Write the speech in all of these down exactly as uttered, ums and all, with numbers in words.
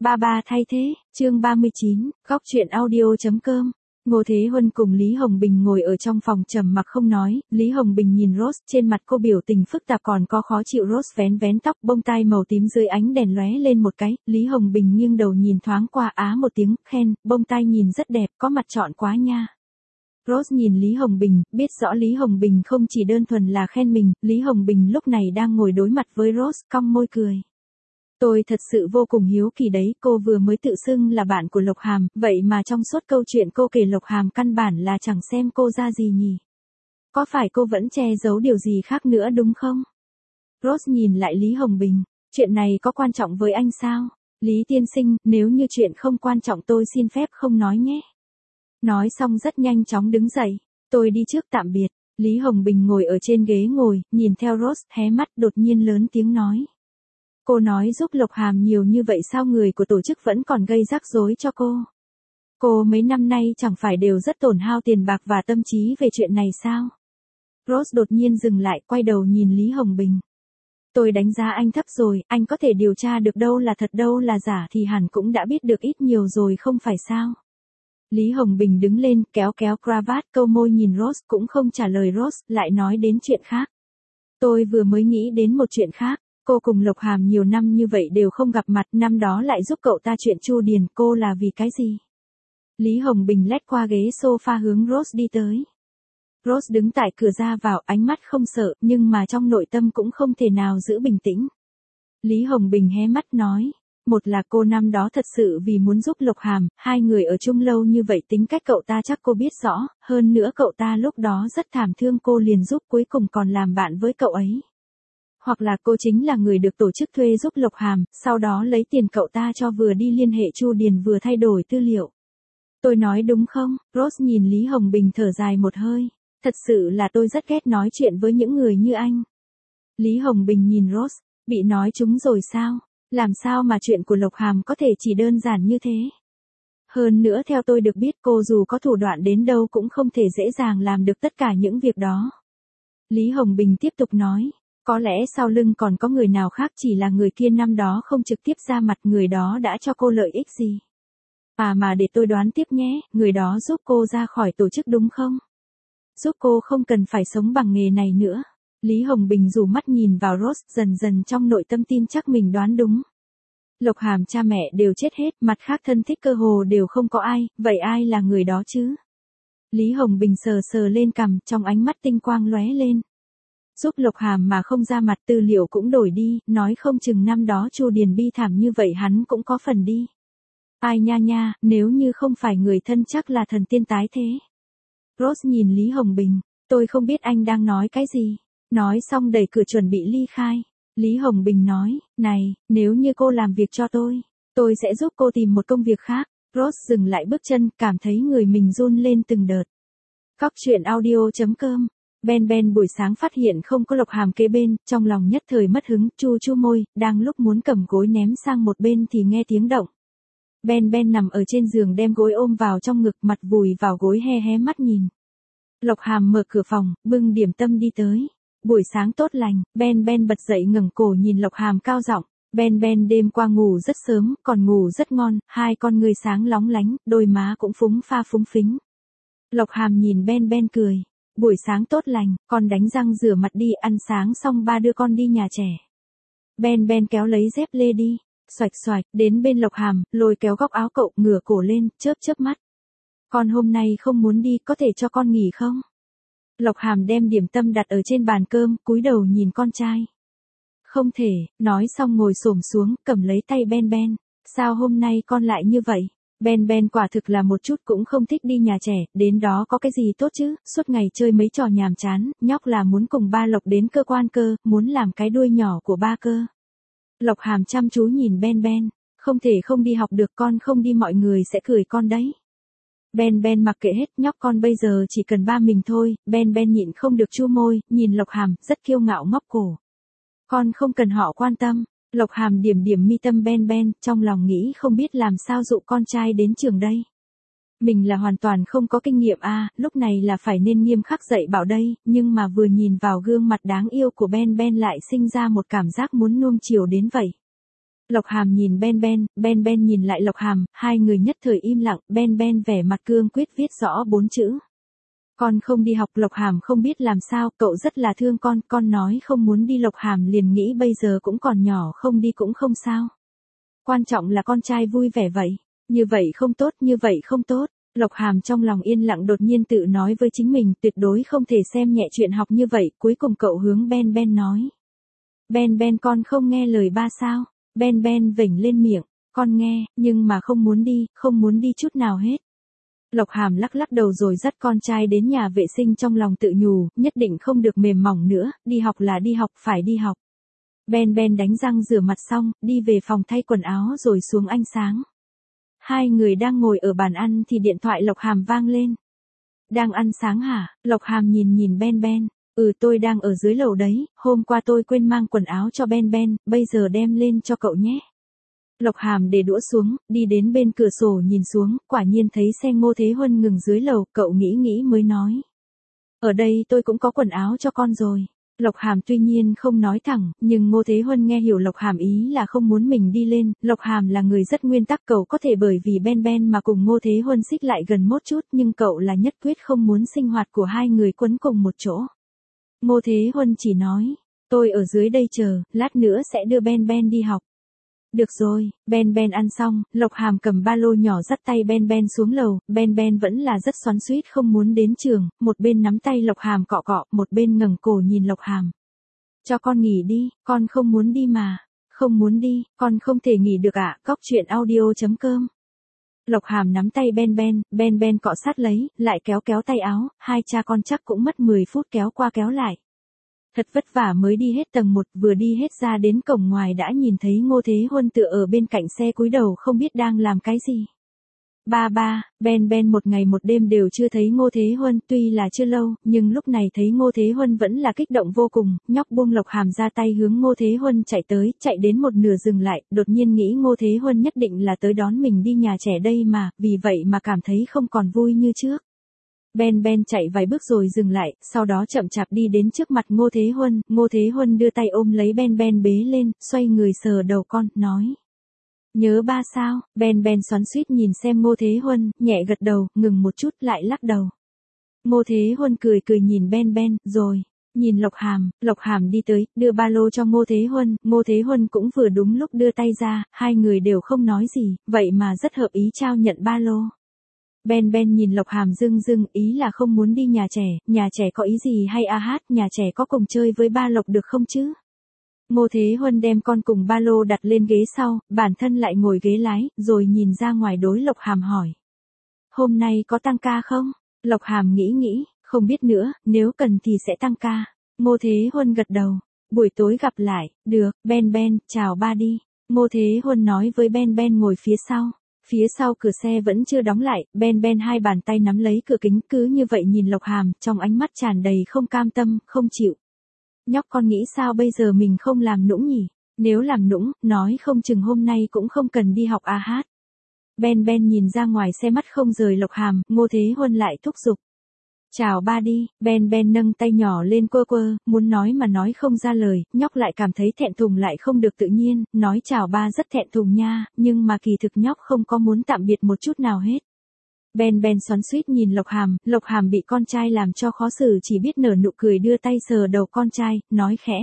Ba ba thay thế, chương ba mươi chín, góc truyện audio.com. Ngô Thế Huân cùng Lý Hồng Bình ngồi ở trong phòng trầm mặc không nói, Lý Hồng Bình nhìn Rose, trên mặt cô biểu tình phức tạp còn có khó chịu. Rose vén vén tóc, bông tai màu tím dưới ánh đèn lóe lên một cái, Lý Hồng Bình nghiêng đầu nhìn thoáng qua, á một tiếng, khen, bông tai nhìn rất đẹp, có mặt chọn quá nha. Rose nhìn Lý Hồng Bình, biết rõ Lý Hồng Bình không chỉ đơn thuần là khen mình, Lý Hồng Bình lúc này đang ngồi đối mặt với Rose, cong môi cười. Tôi thật sự vô cùng hiếu kỳ đấy, cô vừa mới tự xưng là bạn của Lộc Hàm, vậy mà trong suốt câu chuyện cô kể Lộc Hàm căn bản là chẳng xem cô ra gì nhỉ? Có phải cô vẫn che giấu điều gì khác nữa đúng không? Rose nhìn lại Lý Hồng Bình, chuyện này có quan trọng với anh sao? Lý tiên sinh, nếu như chuyện không quan trọng tôi xin phép không nói nhé. Nói xong rất nhanh chóng đứng dậy, tôi đi trước tạm biệt. Lý Hồng Bình ngồi ở trên ghế ngồi, nhìn theo Rose, hé mắt đột nhiên lớn tiếng nói. Cô nói giúp Lộc Hàm nhiều như vậy sao người của tổ chức vẫn còn gây rắc rối cho cô? Cô mấy năm nay chẳng phải đều rất tổn hao tiền bạc và tâm trí về chuyện này sao? Rose đột nhiên dừng lại, quay đầu nhìn Lý Hồng Bình. Tôi đánh giá anh thấp rồi, anh có thể điều tra được đâu là thật đâu là giả thì hẳn cũng đã biết được ít nhiều rồi không phải sao? Lý Hồng Bình đứng lên, kéo kéo cravat, câu môi nhìn Rose, cũng không trả lời Rose, lại nói đến chuyện khác. Tôi vừa mới nghĩ đến một chuyện khác. Cô cùng Lộc Hàm nhiều năm như vậy đều không gặp mặt, năm đó lại giúp cậu ta chuyện Chu Điền, cô là vì cái gì? Lý Hồng Bình lét qua ghế sofa hướng Rose đi tới. Rose đứng tại cửa ra vào, ánh mắt không sợ, nhưng mà trong nội tâm cũng không thể nào giữ bình tĩnh. Lý Hồng Bình hé mắt nói, một là cô năm đó thật sự vì muốn giúp Lộc Hàm, hai người ở chung lâu như vậy tính cách cậu ta chắc cô biết rõ, hơn nữa cậu ta lúc đó rất thảm thương cô liền giúp cuối cùng còn làm bạn với cậu ấy. Hoặc là cô chính là người được tổ chức thuê giúp Lộc Hàm, sau đó lấy tiền cậu ta cho vừa đi liên hệ Chu Điền vừa thay đổi tư liệu. Tôi nói đúng không? Rose nhìn Lý Hồng Bình thở dài một hơi. Thật sự là tôi rất ghét nói chuyện với những người như anh. Lý Hồng Bình nhìn Rose, bị nói trúng rồi sao? Làm sao mà chuyện của Lộc Hàm có thể chỉ đơn giản như thế? Hơn nữa theo tôi được biết cô dù có thủ đoạn đến đâu cũng không thể dễ dàng làm được tất cả những việc đó. Lý Hồng Bình tiếp tục nói. Có lẽ sau lưng còn có người nào khác chỉ là người kia năm đó không trực tiếp ra mặt người đó đã cho cô lợi ích gì. À mà để tôi đoán tiếp nhé, người đó giúp cô ra khỏi tổ chức đúng không? Giúp cô không cần phải sống bằng nghề này nữa. Lý Hồng Bình rủ mắt nhìn vào Rose, dần dần trong nội tâm tin chắc mình đoán đúng. Lộc Hàm cha mẹ đều chết hết, mặt khác thân thích cơ hồ đều không có ai, vậy ai là người đó chứ? Lý Hồng Bình sờ sờ lên cằm, trong ánh mắt tinh quang lóe lên. Giúp Lộc Hàm mà không ra mặt tư liệu cũng đổi đi, nói không chừng năm đó Chu Điền bi thảm như vậy hắn cũng có phần đi. Ai nha nha, nếu như không phải người thân chắc là thần tiên tái thế. Rose nhìn Lý Hồng Bình, tôi không biết anh đang nói cái gì. Nói xong đẩy cửa chuẩn bị ly khai. Lý Hồng Bình nói, này, nếu như cô làm việc cho tôi, tôi sẽ giúp cô tìm một công việc khác. Rose dừng lại bước chân, cảm thấy người mình run lên từng đợt. Góc truyện audio.com. Ben Ben buổi sáng phát hiện không có Lộc Hàm kế bên, trong lòng nhất thời mất hứng, chu chu môi, đang lúc muốn cầm gối ném sang một bên thì nghe tiếng động. Ben Ben nằm ở trên giường đem gối ôm vào trong ngực, mặt vùi vào gối hé hé mắt nhìn. Lộc Hàm mở cửa phòng, bưng điểm tâm đi tới. Buổi sáng tốt lành, Ben Ben bật dậy ngẩng cổ nhìn Lộc Hàm cao giọng. Ben Ben đêm qua ngủ rất sớm, còn ngủ rất ngon, hai con ngươi sáng lóng lánh, đôi má cũng phúng pha phúng phính. Lộc Hàm nhìn Ben Ben cười. Buổi sáng tốt lành, con đánh răng rửa mặt đi, ăn sáng xong ba đưa con đi nhà trẻ. Ben Ben kéo lấy dép lê đi, xoạch xoạch, đến bên Lộc Hàm, lôi kéo góc áo cậu, ngửa cổ lên, chớp chớp mắt. Con hôm nay không muốn đi, có thể cho con nghỉ không? Lộc Hàm đem điểm tâm đặt ở trên bàn cơm, cúi đầu nhìn con trai. Không thể, nói xong ngồi xổm xuống, cầm lấy tay Ben Ben. Sao hôm nay con lại như vậy? Ben Ben quả thực là một chút cũng không thích đi nhà trẻ, đến đó có cái gì tốt chứ, suốt ngày chơi mấy trò nhàm chán, nhóc là muốn cùng ba Lộc đến cơ quan cơ, muốn làm cái đuôi nhỏ của ba cơ. Lộc Hàm chăm chú nhìn Ben Ben, không thể không đi học được, con không đi mọi người sẽ cười con đấy. Ben Ben mặc kệ hết, nhóc con bây giờ chỉ cần ba mình thôi. Ben Ben nhịn không được chu môi, nhìn Lộc Hàm, rất kiêu ngạo ngóc cổ. Con không cần họ quan tâm. Lộc Hàm điểm điểm mi tâm Ben Ben, trong lòng nghĩ không biết làm sao dụ con trai đến trường đây. Mình là hoàn toàn không có kinh nghiệm a, à, lúc này là phải nên nghiêm khắc dạy bảo đây, nhưng mà vừa nhìn vào gương mặt đáng yêu của Ben Ben lại sinh ra một cảm giác muốn nuông chiều đến vậy. Lộc Hàm nhìn Ben Ben, Ben Ben nhìn lại Lộc Hàm, hai người nhất thời im lặng, Ben Ben vẻ mặt cương quyết viết rõ bốn chữ. Con không đi học. Lộc Hàm không biết làm sao, cậu rất là thương con, con nói không muốn đi. Lộc Hàm liền nghĩ bây giờ cũng còn nhỏ, không đi cũng không sao. Quan trọng là con trai vui vẻ vậy. Như vậy không tốt, như vậy không tốt. Lộc Hàm trong lòng yên lặng đột nhiên tự nói với chính mình tuyệt đối không thể xem nhẹ chuyện học như vậy. Cuối cùng cậu hướng Ben Ben nói. Ben Ben con không nghe lời ba sao? Ben Ben vểnh lên miệng, con nghe, nhưng mà không muốn đi, không muốn đi chút nào hết. Lộc Hàm lắc lắc đầu rồi dắt con trai đến nhà vệ sinh trong lòng tự nhủ, nhất định không được mềm mỏng nữa, đi học là đi học, phải đi học. Ben Ben đánh răng rửa mặt xong, đi về phòng thay quần áo rồi xuống ánh sáng. Hai người đang ngồi ở bàn ăn thì điện thoại Lộc Hàm vang lên. Đang ăn sáng hả? Lộc Hàm nhìn nhìn Ben Ben, ừ tôi đang ở dưới lầu đấy, hôm qua tôi quên mang quần áo cho Ben Ben, bây giờ đem lên cho cậu nhé. Lộc Hàm để đũa xuống, đi đến bên cửa sổ nhìn xuống, quả nhiên thấy xe Ngô Thế Huân ngừng dưới lầu, cậu nghĩ nghĩ mới nói. Ở đây tôi cũng có quần áo cho con rồi. Lộc Hàm tuy nhiên không nói thẳng, nhưng Ngô Thế Huân nghe hiểu Lộc Hàm ý là không muốn mình đi lên, Lộc Hàm là người rất nguyên tắc, cậu có thể bởi vì Ben Ben mà cùng Ngô Thế Huân xích lại gần một chút, nhưng cậu là nhất quyết không muốn sinh hoạt của hai người quấn cùng một chỗ. Ngô Thế Huân chỉ nói, tôi ở dưới đây chờ, lát nữa sẽ đưa Ben Ben đi học. Được rồi. Ben Ben ăn xong, Lộc Hàm cầm ba lô nhỏ dắt tay Ben Ben xuống lầu, Ben Ben vẫn là rất xoắn xuýt không muốn đến trường, một bên nắm tay Lộc Hàm cọ cọ, một bên ngẩng cổ nhìn Lộc Hàm. Cho con nghỉ đi, con không muốn đi mà. Không muốn đi, con không thể nghỉ được ạ, à? Cóc truyện audio chấm com. Lộc Hàm nắm tay Ben Ben, Ben Ben cọ sát lấy, lại kéo kéo tay áo, hai cha con chắc cũng mất mười phút kéo qua kéo lại. Thật vất vả mới đi hết tầng một, vừa đi hết ra đến cổng ngoài đã nhìn thấy Ngô Thế Huân tựa ở bên cạnh xe cúi đầu không biết đang làm cái gì. Ba ba, Ben Ben một ngày một đêm đều chưa thấy Ngô Thế Huân, tuy là chưa lâu, nhưng lúc này thấy Ngô Thế Huân vẫn là kích động vô cùng, nhóc buông Lộc Hàm ra tay hướng Ngô Thế Huân chạy tới, chạy đến một nửa dừng lại, đột nhiên nghĩ Ngô Thế Huân nhất định là tới đón mình đi nhà trẻ đây mà, vì vậy mà cảm thấy không còn vui như trước. Ben Ben chạy vài bước rồi dừng lại, sau đó chậm chạp đi đến trước mặt Ngô Thế Huân, Ngô Thế Huân đưa tay ôm lấy Ben Ben bế lên, xoay người sờ đầu con, nói. Nhớ ba sao? Ben Ben xoắn xuýt nhìn xem Ngô Thế Huân, nhẹ gật đầu, ngừng một chút lại lắc đầu. Ngô Thế Huân cười cười nhìn Ben Ben, rồi, nhìn Lộc Hàm, Lộc Hàm đi tới, đưa ba lô cho Ngô Thế Huân, Ngô Thế Huân cũng vừa đúng lúc đưa tay ra, hai người đều không nói gì, vậy mà rất hợp ý trao nhận ba lô. Ben Ben nhìn Lộc Hàm dưng dưng, ý là không muốn đi nhà trẻ, nhà trẻ có ý gì hay a hát, nhà trẻ có cùng chơi với ba Lộc được không chứ? Ngô Thế Huân đem con cùng ba lô đặt lên ghế sau, bản thân lại ngồi ghế lái, rồi nhìn ra ngoài đối Lộc Hàm hỏi. Hôm nay có tăng ca không? Lộc Hàm nghĩ nghĩ, không biết nữa, nếu cần thì sẽ tăng ca. Ngô Thế Huân gật đầu, buổi tối gặp lại, được, Ben Ben, chào ba đi. Ngô Thế Huân nói với Ben Ben ngồi phía sau. Phía sau cửa xe vẫn chưa đóng lại, Ben Ben hai bàn tay nắm lấy cửa kính cứ như vậy nhìn Lộc Hàm, trong ánh mắt tràn đầy không cam tâm, không chịu. Nhóc con nghĩ sao bây giờ mình không làm nũng nhỉ? Nếu làm nũng, nói không chừng hôm nay cũng không cần đi học a hát. Ben Ben nhìn ra ngoài xe mắt không rời Lộc Hàm, Ngô Thế Huân lại thúc giục. Chào ba đi, Ben Ben nâng tay nhỏ lên quơ quơ, muốn nói mà nói không ra lời, nhóc lại cảm thấy thẹn thùng lại không được tự nhiên, nói chào ba rất thẹn thùng nha, nhưng mà kỳ thực nhóc không có muốn tạm biệt một chút nào hết. Ben Ben xoắn xuýt nhìn Lộc Hàm, Lộc Hàm bị con trai làm cho khó xử chỉ biết nở nụ cười đưa tay sờ đầu con trai, nói khẽ.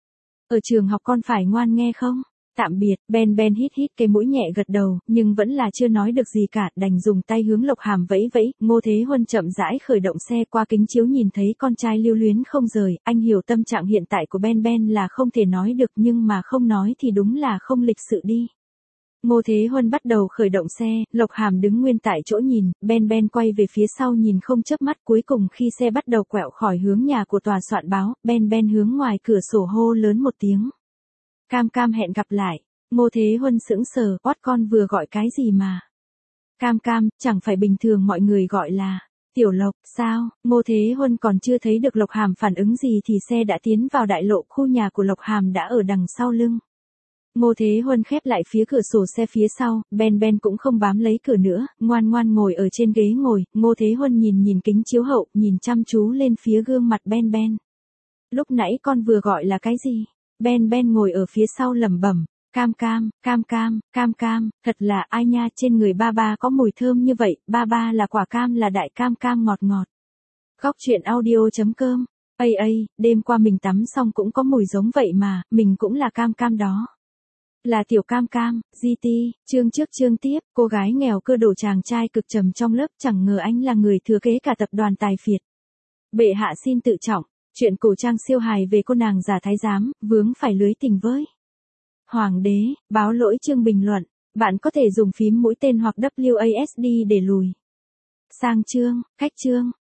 Ở trường học con phải ngoan nghe không? Tạm biệt, Ben Ben hít hít cái mũi nhẹ gật đầu, nhưng vẫn là chưa nói được gì cả, đành dùng tay hướng Lộc Hàm vẫy vẫy, Ngô Thế Huân chậm rãi khởi động xe qua kính chiếu nhìn thấy con trai lưu luyến không rời, anh hiểu tâm trạng hiện tại của Ben Ben là không thể nói được nhưng mà không nói thì đúng là không lịch sự đi. Ngô Thế Huân bắt đầu khởi động xe, Lộc Hàm đứng nguyên tại chỗ nhìn, Ben Ben quay về phía sau nhìn không chớp mắt, cuối cùng khi xe bắt đầu quẹo khỏi hướng nhà của tòa soạn báo, Ben Ben hướng ngoài cửa sổ hô lớn một tiếng. Cam Cam hẹn gặp lại. Ngô Thế Huân sững sờ, oát con vừa gọi cái gì mà? Cam Cam, chẳng phải bình thường mọi người gọi là Tiểu Lộc, sao? Ngô Thế Huân còn chưa thấy được Lộc Hàm phản ứng gì thì xe đã tiến vào đại lộ, khu nhà của Lộc Hàm đã ở đằng sau lưng. Ngô Thế Huân khép lại phía cửa sổ xe phía sau, Ben Ben cũng không bám lấy cửa nữa, ngoan ngoan ngồi ở trên ghế ngồi, Ngô Thế Huân nhìn nhìn kính chiếu hậu, nhìn chăm chú lên phía gương mặt Ben Ben. Lúc nãy con vừa gọi là cái gì? Ben Ben ngồi ở phía sau lẩm bẩm, Cam cam, cam cam, cam cam, thật là ai nha, trên người ba ba có mùi thơm như vậy, ba ba là quả cam là đại cam cam ngọt ngọt. Góc truyện audio.com. Ây ây, đêm qua mình tắm xong cũng có mùi giống vậy mà, mình cũng là cam cam đó. Là tiểu cam cam, giê tê, chương trước chương tiếp, cô gái nghèo cơ đổ chàng trai cực trầm trong lớp, chẳng ngờ anh là người thừa kế cả tập đoàn tài phiệt. Bệ hạ xin tự trọng, chuyện cổ trang siêu hài về cô nàng giả thái giám, vướng phải lưới tình với Hoàng đế, báo lỗi chương bình luận, bạn có thể dùng phím mũi tên hoặc vê kép a ét đê để lùi sang chương, cách chương.